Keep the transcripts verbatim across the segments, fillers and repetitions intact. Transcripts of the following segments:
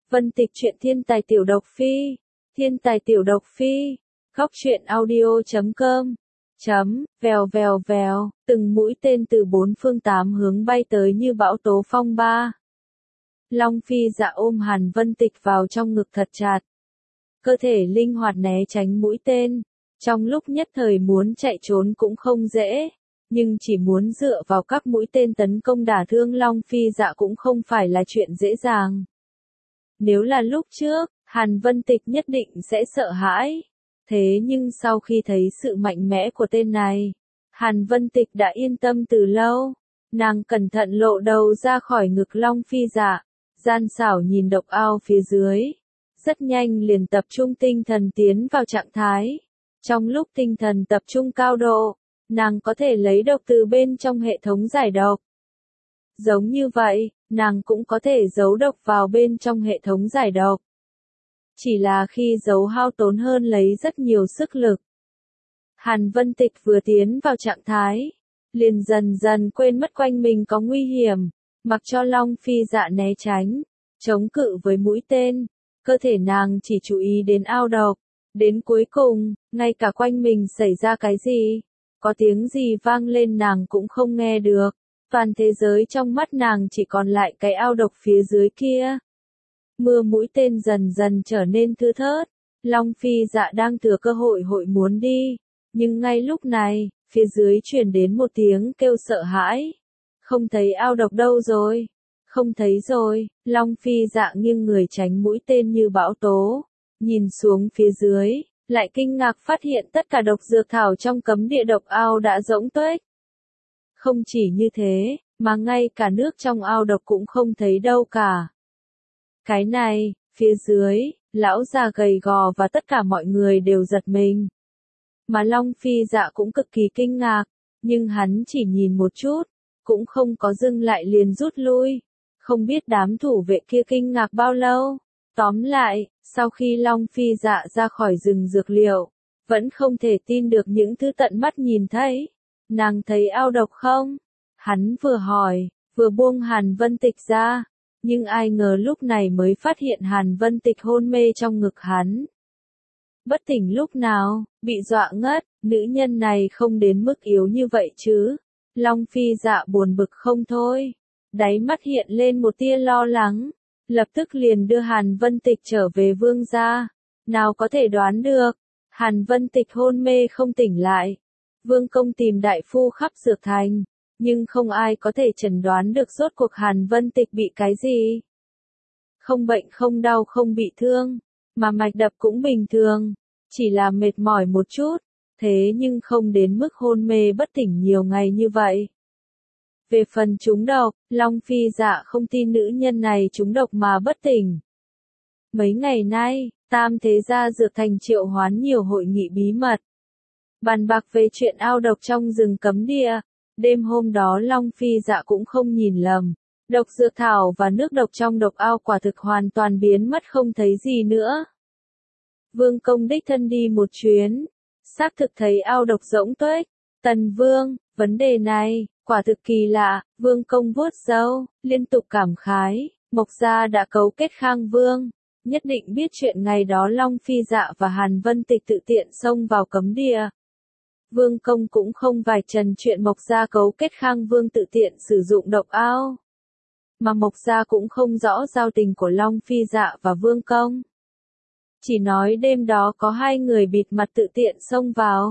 Vân Tịch truyện thiên tài tiểu độc phi. Thiên tài tiểu độc phi. Góc truyện audio chấm com. Chấm, vèo vèo vèo, từng mũi tên từ bốn phương tám hướng bay tới như bão tố phong ba. Long Phi Dạ ôm Hàn Vân Tịch vào trong ngực thật chặt. Cơ thể linh hoạt né tránh mũi tên. Trong lúc nhất thời muốn chạy trốn cũng không dễ. Nhưng chỉ muốn dựa vào các mũi tên tấn công đả thương Long Phi Dạ cũng không phải là chuyện dễ dàng. Nếu là lúc trước, Hàn Vân Tịch nhất định sẽ sợ hãi. Thế nhưng sau khi thấy sự mạnh mẽ của tên này, Hàn Vân Tịch đã yên tâm từ lâu. Nàng cẩn thận lộ đầu ra khỏi ngực Long Phi Dạ, gian xảo nhìn độc ao phía dưới. Rất nhanh liền tập trung tinh thần tiến vào trạng thái. Trong lúc tinh thần tập trung cao độ, nàng có thể lấy độc từ bên trong hệ thống giải độc. Giống như vậy, nàng cũng có thể giấu độc vào bên trong hệ thống giải độc. Chỉ là khi giấu hao tốn hơn lấy rất nhiều sức lực. Hàn Vân Tịch vừa tiến vào trạng thái, liền dần dần quên mất quanh mình có nguy hiểm, mặc cho Long Phi Dạ né tránh, chống cự với mũi tên, cơ thể nàng chỉ chú ý đến ao độc. Đến cuối cùng, ngay cả quanh mình xảy ra cái gì, có tiếng gì vang lên nàng cũng không nghe được. Toàn thế giới trong mắt nàng chỉ còn lại cái ao độc phía dưới kia. Mưa mũi tên dần dần trở nên thưa thớt. Long Phi Dạ đang thừa cơ hội hội muốn đi. Nhưng ngay lúc này, phía dưới truyền đến một tiếng kêu sợ hãi. Không thấy ao độc đâu rồi? Không thấy rồi. Long Phi Dạ nghiêng người tránh mũi tên như bão tố. Nhìn xuống phía dưới, lại kinh ngạc phát hiện tất cả độc dược thảo trong cấm địa độc ao đã rỗng tuếch. Không chỉ như thế, mà ngay cả nước trong ao độc cũng không thấy đâu cả. Cái này, phía dưới, lão già gầy gò và tất cả mọi người đều giật mình. Mà Long Phi Dạ cũng cực kỳ kinh ngạc, nhưng hắn chỉ nhìn một chút, cũng không có dừng lại liền rút lui. Không biết đám thủ vệ kia kinh ngạc bao lâu. Tóm lại, sau khi Long Phi Dạ ra khỏi rừng dược liệu, vẫn không thể tin được những thứ tận mắt nhìn thấy. Nàng thấy ao độc không? Hắn vừa hỏi, vừa buông Hàn Vân Tịch ra, nhưng ai ngờ lúc này mới phát hiện Hàn Vân Tịch hôn mê trong ngực hắn. Bất tỉnh lúc nào, bị dọa ngất, nữ nhân này không đến mức yếu như vậy chứ. Long Phi Dạ buồn bực không thôi, đáy mắt hiện lên một tia lo lắng, lập tức liền đưa Hàn Vân Tịch trở về vương gia. Nào có thể đoán được, Hàn Vân Tịch hôn mê không tỉnh lại. Vương công tìm đại phu khắp dược thành, nhưng không ai có thể chẩn đoán được rốt cuộc Hàn Vân Tịch bị cái gì. Không bệnh không đau không bị thương, mà mạch đập cũng bình thường, chỉ là mệt mỏi một chút, thế nhưng không đến mức hôn mê bất tỉnh nhiều ngày như vậy. Về phần trúng độc, Long Phi Dạ không tin nữ nhân này trúng độc mà bất tỉnh. Mấy ngày nay, Tam Thế Gia dược thành triệu hoán nhiều hội nghị bí mật. Bàn bạc về chuyện ao độc trong rừng cấm địa. Đêm hôm đó Long Phi Dạ cũng không nhìn lầm. Độc dược thảo và nước độc trong độc ao quả thực hoàn toàn biến mất không thấy gì nữa. Vương công đích thân đi một chuyến. Xác thực thấy ao độc rỗng tuếch. Tần Vương, vấn đề này, quả thực kỳ lạ. Vương công vuốt râu, liên tục cảm khái. Mộc gia đã cấu kết Khang Vương. Nhất định biết chuyện ngày đó Long Phi Dạ và Hàn Vân Tịch tự tiện xông vào cấm địa. Vương công cũng không vạch trần chuyện Mộc gia cấu kết Khang Vương tự tiện sử dụng độc ao. Mà Mộc gia cũng không rõ giao tình của Long Phi Dạ và Vương công. Chỉ nói đêm đó có hai người bịt mặt tự tiện xông vào.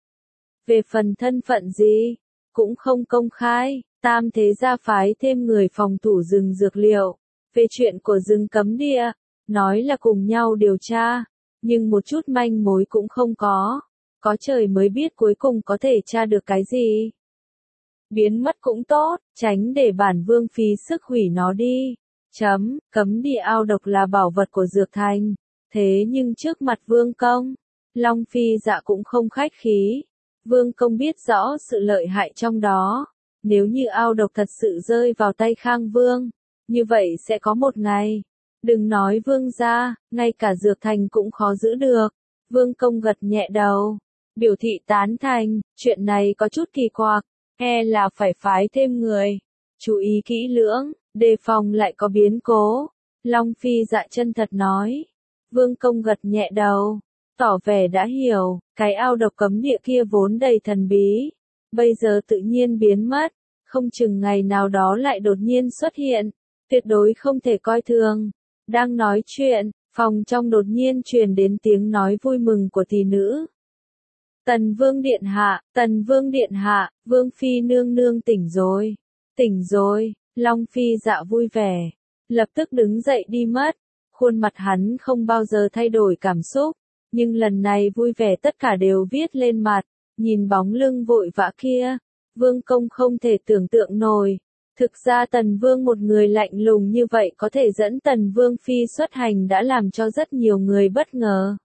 Về phần thân phận gì, cũng không công khai. Tam Thế Gia phái thêm người phòng thủ rừng dược liệu. Về chuyện của rừng cấm địa, nói là cùng nhau điều tra, nhưng một chút manh mối cũng không có. Có trời mới biết cuối cùng có thể tra được cái gì. Biến mất cũng tốt, tránh để bản vương phí sức hủy nó đi. Chấm, cấm địa ao độc là bảo vật của dược thành. Thế nhưng trước mặt vương công, Long Phi Dạ cũng không khách khí. Vương công biết rõ sự lợi hại trong đó. Nếu như ao độc thật sự rơi vào tay Khang Vương, như vậy sẽ có một ngày. Đừng nói vương gia, ngay cả dược thành cũng khó giữ được. Vương công gật nhẹ đầu, biểu thị tán thành, chuyện này có chút kỳ quặc, e là phải phái thêm người. Chú ý kỹ lưỡng, đề phòng lại có biến cố. Long Phi Dạ chân thật nói. Vương Công gật nhẹ đầu, tỏ vẻ đã hiểu, cái ao độc cấm địa kia vốn đầy thần bí, bây giờ tự nhiên biến mất, không chừng ngày nào đó lại đột nhiên xuất hiện, tuyệt đối không thể coi thường. Đang nói chuyện, phòng trong đột nhiên truyền đến tiếng nói vui mừng của tỷ nữ. Tần Vương điện hạ, Tần Vương điện hạ, Vương Phi nương nương tỉnh rồi, tỉnh rồi. Long Phi Dạ vui vẻ, lập tức đứng dậy đi mất, khuôn mặt hắn không bao giờ thay đổi cảm xúc, nhưng lần này vui vẻ tất cả đều viết lên mặt, nhìn bóng lưng vội vã kia, Vương Công không thể tưởng tượng nổi. Thực ra Tần Vương một người lạnh lùng như vậy có thể dẫn Tần Vương Phi xuất hành đã làm cho rất nhiều người bất ngờ.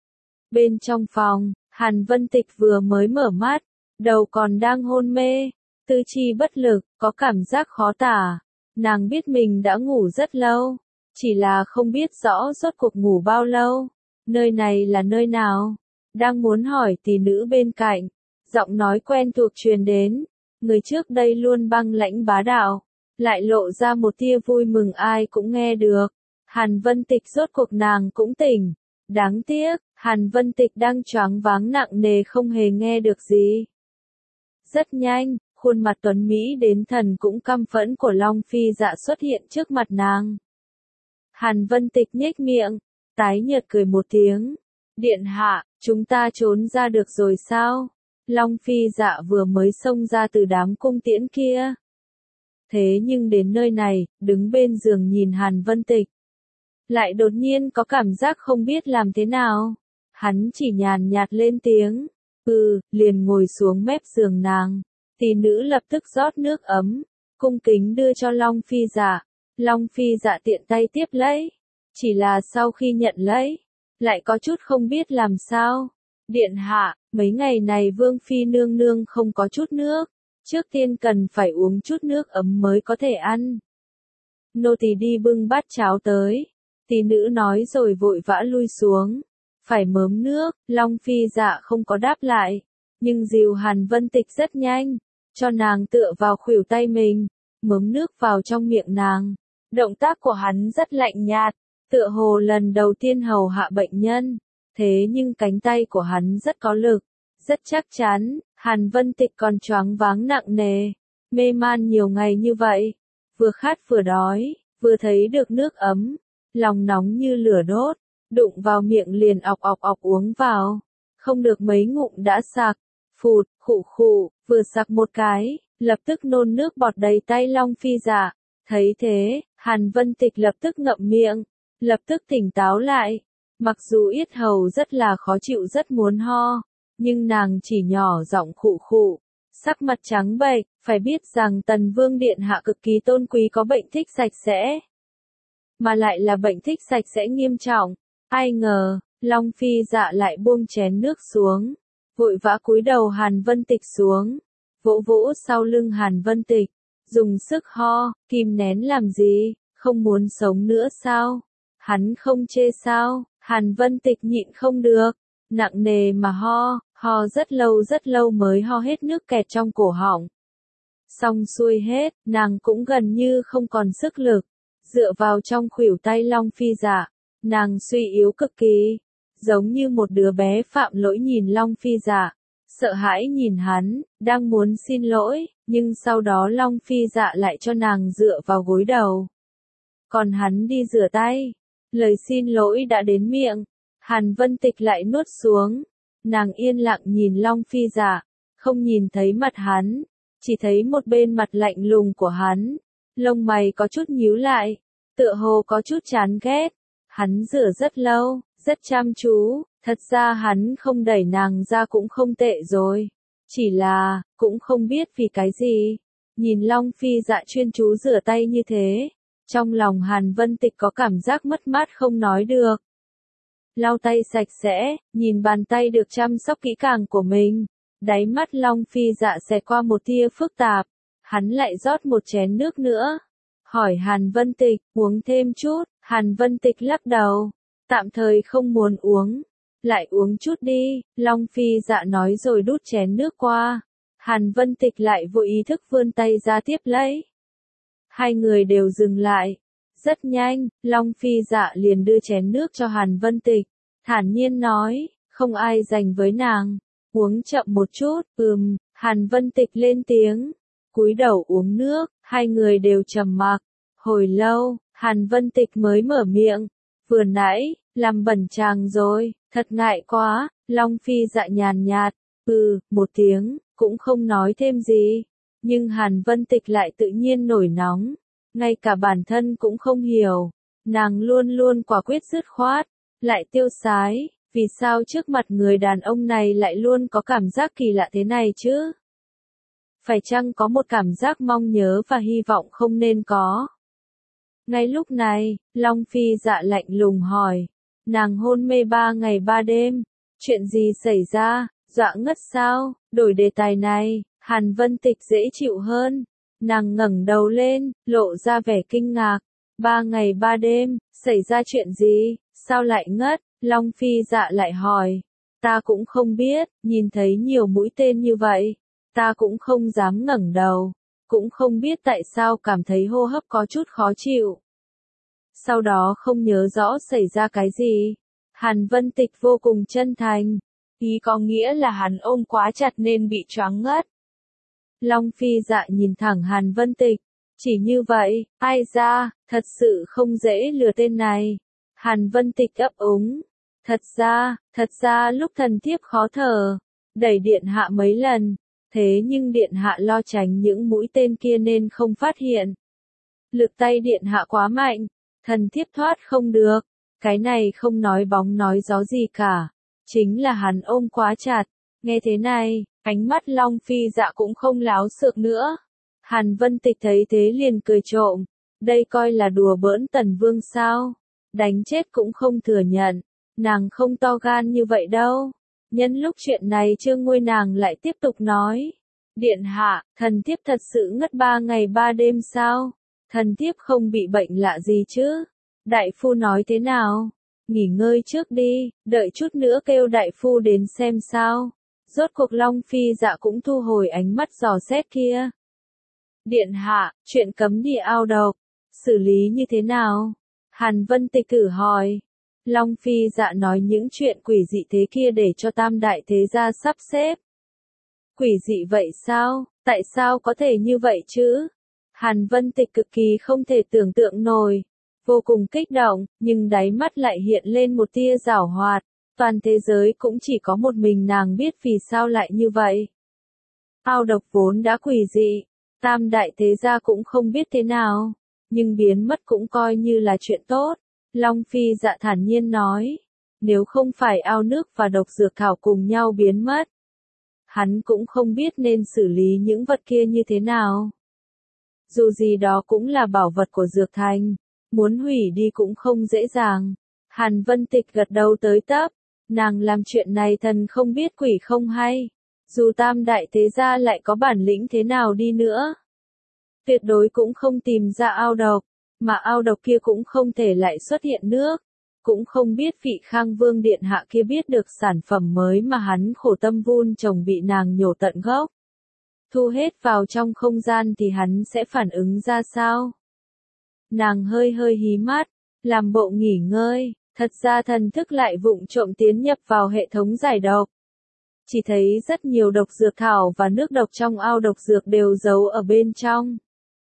Bên trong phòng, Hàn Vân Tịch vừa mới mở mắt, đầu còn đang hôn mê, tư chi bất lực, có cảm giác khó tả. Nàng biết mình đã ngủ rất lâu, chỉ là không biết rõ rốt cuộc ngủ bao lâu. Nơi này là nơi nào? Đang muốn hỏi tỷ nữ bên cạnh, giọng nói quen thuộc truyền đến. Người trước đây luôn băng lãnh bá đạo, lại lộ ra một tia vui mừng ai cũng nghe được. Hàn Vân Tịch rốt cuộc nàng cũng tỉnh. Đáng tiếc, Hàn Vân Tịch đang choáng váng nặng nề không hề nghe được gì. Rất nhanh, khuôn mặt tuấn Mỹ đến thần cũng căm phẫn của Long Phi Dạ xuất hiện trước mặt nàng. Hàn Vân Tịch nhếch miệng, tái nhợt cười một tiếng. Điện hạ, chúng ta trốn ra được rồi sao? Long Phi Dạ vừa mới xông ra từ đám cung tiễn kia. Thế nhưng đến nơi này, đứng bên giường nhìn Hàn Vân Tịch. Lại đột nhiên có cảm giác không biết làm thế nào. Hắn chỉ nhàn nhạt lên tiếng. Ừ, liền ngồi xuống mép giường nàng. Tỷ nữ lập tức rót nước ấm, cung kính đưa cho Long Phi Dạ. Long Phi Dạ tiện tay tiếp lấy. Chỉ là sau khi nhận lấy, lại có chút không biết làm sao. Điện hạ, mấy ngày này Vương Phi nương nương không có chút nước. Trước tiên cần phải uống chút nước ấm mới có thể ăn. Nô tỳ đi bưng bát cháo tới. Tỷ nữ nói rồi vội vã lui xuống. Phải mớm nước, Long Phi Dạ không có đáp lại. Nhưng dìu Hàn Vân Tịch rất nhanh. Cho nàng tựa vào khuỷu tay mình. Mớm nước vào trong miệng nàng. Động tác của hắn rất lạnh nhạt. Tựa hồ lần đầu tiên hầu hạ bệnh nhân. Thế nhưng cánh tay của hắn rất có lực. Rất chắc chắn. Hàn Vân Tịch còn choáng váng nặng nề. Mê man nhiều ngày như vậy. Vừa khát vừa đói. Vừa thấy được nước ấm. Lòng nóng như lửa đốt. Đụng vào miệng liền ọc ọc ọc uống vào. Không được mấy ngụm đã sặc. Phụt, khụ khụ, vừa sặc một cái. Lập tức nôn nước bọt đầy tay Long Phi Dạ. Thấy thế, Hàn Vân Tịch lập tức ngậm miệng. Lập tức tỉnh táo lại. Mặc dù yết hầu rất là khó chịu rất muốn ho. Nhưng nàng chỉ nhỏ giọng khụ khụ. Sắc mặt trắng bệch, phải biết rằng Tần Vương Điện Hạ cực kỳ tôn quý có bệnh thích sạch sẽ. Mà lại là bệnh thích sạch sẽ nghiêm trọng. Ai ngờ, Long Phi Dạ lại buông chén nước xuống. Vội vã cúi đầu Hàn Vân Tịch xuống. Vỗ vỗ sau lưng Hàn Vân Tịch. Dùng sức ho, kìm nén làm gì, không muốn sống nữa sao? Hắn không chê sao? Hàn Vân Tịch nhịn không được. Nặng nề mà ho, ho rất lâu rất lâu mới ho hết nước kẹt trong cổ họng. Xong xuôi hết, nàng cũng gần như không còn sức lực. Dựa vào trong khuỷu tay Long Phi Dạ, nàng suy yếu cực kỳ. Giống như một đứa bé phạm lỗi nhìn Long Phi Dạ. Sợ hãi nhìn hắn, đang muốn xin lỗi, nhưng sau đó Long Phi Dạ lại cho nàng dựa vào gối đầu. Còn hắn đi rửa tay. Lời xin lỗi đã đến miệng. Hàn Vân Tịch lại nuốt xuống. Nàng yên lặng nhìn Long Phi Dạ. Không nhìn thấy mặt hắn. Chỉ thấy một bên mặt lạnh lùng của hắn. Lông mày có chút nhíu lại. Tựa hồ có chút chán ghét. Hắn rửa rất lâu, rất chăm chú. Thật ra hắn không đẩy nàng ra cũng không tệ rồi. Chỉ là, cũng không biết vì cái gì. Nhìn Long Phi Dạ chuyên chú rửa tay như thế. Trong lòng Hàn Vân Tịch có cảm giác mất mát không nói được. Lau tay sạch sẽ, nhìn bàn tay được chăm sóc kỹ càng của mình. Đáy mắt Long Phi Dạ xẹt qua một tia phức tạp. Hắn lại rót một chén nước nữa. Hỏi Hàn Vân Tịch, uống thêm chút. Hàn Vân Tịch lắc đầu. Tạm thời không muốn uống. Lại uống chút đi, Long Phi Dạ nói rồi đút chén nước qua. Hàn Vân Tịch lại vô ý thức vươn tay ra tiếp lấy. Hai người đều dừng lại. Rất nhanh, Long Phi Dạ liền đưa chén nước cho Hàn Vân Tịch, thản nhiên nói, không ai dành với nàng, uống chậm một chút. Ừm, Hàn Vân Tịch lên tiếng, cúi đầu uống nước, hai người đều trầm mặc. Hồi lâu, Hàn Vân Tịch mới mở miệng, vừa nãy, làm bẩn chàng rồi, thật ngại quá. Long Phi Dạ nhàn nhạt, ừ, một tiếng, cũng không nói thêm gì. Nhưng Hàn Vân Tịch lại tự nhiên nổi nóng, ngay cả bản thân cũng không hiểu, nàng luôn luôn quả quyết dứt khoát, lại tiêu sái, vì sao trước mặt người đàn ông này lại luôn có cảm giác kỳ lạ thế này chứ? Phải chăng có một cảm giác mong nhớ và hy vọng không nên có? Ngay lúc này, Long Phi Dạ lạnh lùng hỏi, nàng hôn mê ba ngày ba đêm, chuyện gì xảy ra, dọa ngất sao? Đổi đề tài này, Hàn Vân Tịch dễ chịu hơn, nàng ngẩng đầu lên, lộ ra vẻ kinh ngạc, ba ngày ba đêm, xảy ra chuyện gì, sao lại ngất? Long Phi Dạ lại hỏi, ta cũng không biết, nhìn thấy nhiều mũi tên như vậy, ta cũng không dám ngẩng đầu, cũng không biết tại sao cảm thấy hô hấp có chút khó chịu. Sau đó không nhớ rõ xảy ra cái gì. Hàn Vân Tịch vô cùng chân thành, ý có nghĩa là hắn ôm quá chặt nên bị choáng ngất. Long Phi Dạ nhìn thẳng Hàn Vân Tịch, chỉ như vậy, ai ra, thật sự không dễ lừa tên này. Hàn Vân Tịch ấp úng, thật ra, thật ra lúc thần thiếp khó thở, đẩy điện hạ mấy lần, thế nhưng điện hạ lo tránh những mũi tên kia nên không phát hiện. Lực tay điện hạ quá mạnh, thần thiếp thoát không được, cái này không nói bóng nói gió gì cả, chính là hắn ôm quá chặt. Nghe thế này, ánh mắt Long Phi Dạ cũng không láo xược nữa. Hàn Vân Tịch thấy thế liền cười trộm, đây coi là đùa bỡn Tần Vương sao? Đánh chết cũng không thừa nhận, nàng không to gan như vậy đâu. Nhân lúc chuyện này Trương Ngôi nàng lại tiếp tục nói, điện hạ, thần thiếp thật sự ngất ba ngày ba đêm sao? Thần thiếp không bị bệnh lạ gì chứ? Đại phu nói thế nào? Nghỉ ngơi trước đi, đợi chút nữa kêu đại phu đến xem sao. Rốt cuộc Long Phi Dạ cũng thu hồi ánh mắt dò xét kia. Điện hạ, chuyện cấm địa ao độc, xử lý như thế nào? Hàn Vân Tịch thử hỏi. Long Phi Dạ nói những chuyện quỷ dị thế kia để cho tam đại thế gia sắp xếp. Quỷ dị vậy sao? Tại sao có thể như vậy chứ? Hàn Vân Tịch cực kỳ không thể tưởng tượng nổi, vô cùng kích động, nhưng đáy mắt lại hiện lên một tia giảo hoạt. Toàn thế giới cũng chỉ có một mình nàng biết vì sao lại như vậy. Ao độc vốn đã quỷ dị, tam đại thế gia cũng không biết thế nào, nhưng biến mất cũng coi như là chuyện tốt. Long Phi Dạ thản nhiên nói, nếu không phải ao nước và độc dược thảo cùng nhau biến mất, hắn cũng không biết nên xử lý những vật kia như thế nào. Dù gì đó cũng là bảo vật của dược thành, muốn hủy đi cũng không dễ dàng. Hàn Vân Tịch gật đầu tới tấp, nàng làm chuyện này thần không biết quỷ không hay. Dù tam đại thế gia lại có bản lĩnh thế nào đi nữa, tuyệt đối cũng không tìm ra ao độc, mà ao độc kia cũng không thể lại xuất hiện nước. Cũng không biết vị Khang Vương điện hạ kia biết được sản phẩm mới mà hắn khổ tâm vun trồng bị nàng nhổ tận gốc. Thu hết vào trong không gian thì hắn sẽ phản ứng ra sao? Nàng hơi hơi hí mắt, làm bộ nghỉ ngơi, thật ra thần thức lại vụng trộm tiến nhập vào hệ thống giải độc. Chỉ thấy rất nhiều độc dược thảo và nước độc trong ao độc dược đều giấu ở bên trong.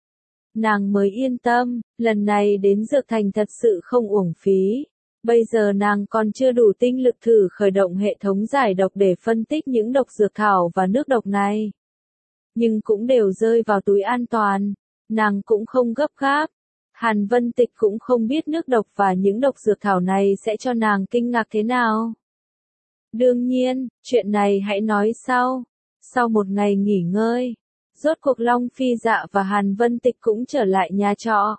Nàng mới yên tâm, lần này đến dược thành thật sự không uổng phí. Bây giờ nàng còn chưa đủ tinh lực thử khởi động hệ thống giải độc để phân tích những độc dược thảo và nước độc này. Nhưng cũng đều rơi vào túi an toàn, nàng cũng không gấp gáp. Hàn Vân Tịch cũng không biết nước độc và những độc dược thảo này sẽ cho nàng kinh ngạc thế nào. Đương nhiên, chuyện này hãy nói sau. Sau một ngày nghỉ ngơi, rốt cuộc Long Phi Dạ và Hàn Vân Tịch cũng trở lại nhà trọ.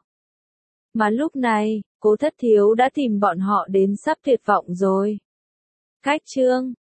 Mà lúc này, Cố Thất Thiếu đã tìm bọn họ đến sắp tuyệt vọng rồi. Cách chương